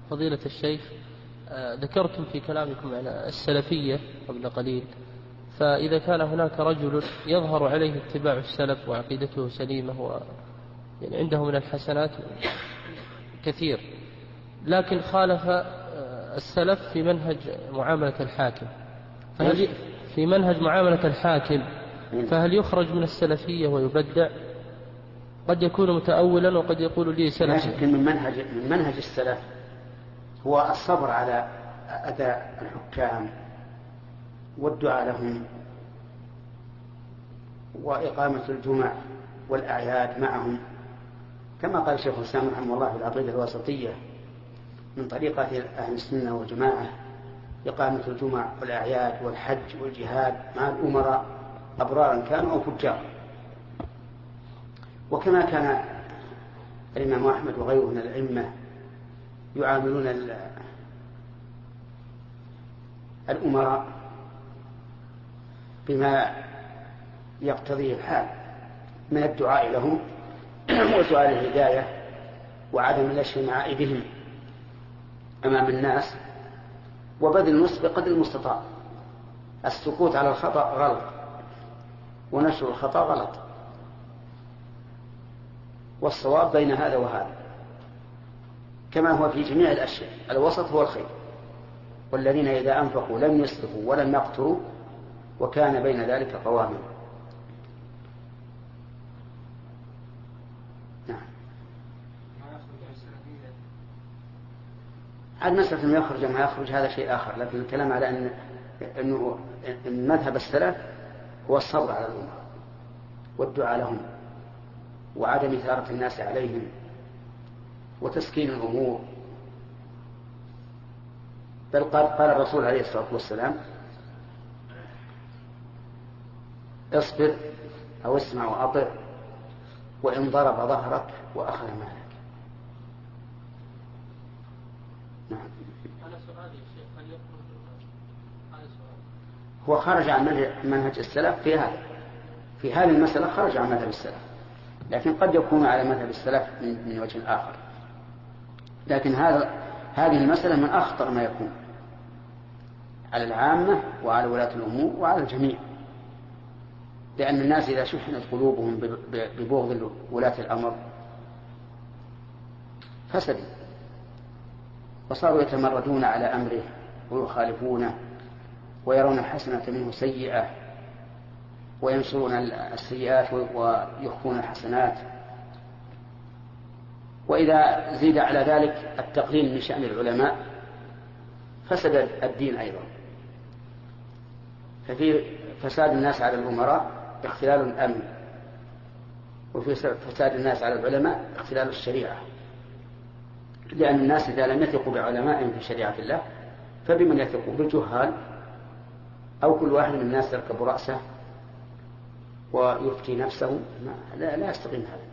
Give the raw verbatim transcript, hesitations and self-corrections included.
فضيلة الشيخ، ذكرتم في كلامكم على السلفية قبل قليل، فإذا كان هناك رجل يظهر عليه اتباع السلف وعقيدته سليمة و يعني عنده من الحسنات كثير، لكن خالف السلف في منهج معاملة الحاكم، فهل في منهج معاملة الحاكم فهل يخرج من السلفية ويبدع؟ قد يكون متأولا وقد يقول لي سلفي. لا شك من منهج من منهج السلف هو الصبر على أذى الحكام والدعاء لهم وإقامة الجمع والأعياد معهم، كما قال الشيخ الإسلام رحمه الله في العقيدة الواسطية: من طريقة أهل السنة والجماعة إقامة الجمع والأعياد والحج والجهاد مع الأمراء أبرارا كانوا أو فجارا. وكما كان الإمام أحمد وغيره من الأئمة يعاملون الأمراء بما يقتضيه الحال من الدعاء لهم وسؤال الهداية وعدم الاشتماع بهم أمام الناس وبذل النصح بقدر المستطاع. السكوت على الخطأ غلط ونشر الخطأ غلط، والصواب بين هذا وهذا كما هو في جميع الأشياء. الوسط هو الخير، والذين إذا أنفقوا لم يسرفوا ولم يقتروا وكان بين ذلك قواما. نعم. عاد مسألة أنه يخرج ما يخرج هذا شيء آخر، لكن الكلام على أن أنه مذهب السلف هو الصبر على الأمة والدعاء لهم وعدم إثارة الناس عليهم وتسكين الأمور. بل قال, قال الرسول عليه الصلاة والسلام: اصبر أو اسمع وأطع وإن ضرب ظهرك وأخذ مالك. نعم. هو خرج عن منهج السلف في هذا في هذه المسألة، خرج عن مذهب السلف، لكن قد يكون على مذهب السلف من وجه آخر. لكن هذا هذه المسألة من أخطر ما يكون على العامة وعلى ولاة الأمور وعلى الجميع، لأن الناس إذا شحنت قلوبهم ببغض ولاة الأمر فسدوا وصاروا يتمردون على أمره ويخالفونه ويرون الحسنة منه سيئة وينشرون السيئات ويخفون الحسنات. وإذا زيد على ذلك التقليل من شأن العلماء فسد الدين أيضا. ففي فساد الناس على الأمراء اختلال الأمن، وفي فساد الناس على العلماء اختلال الشريعة، لأن الناس إذا لم يثقوا بعلمائهم في شريعة الله فبمن يثقوا؟ بالجهال، أو كل واحد من الناس يركب رأسه ويفتي نفسه. لا, لا يستقيم هذا.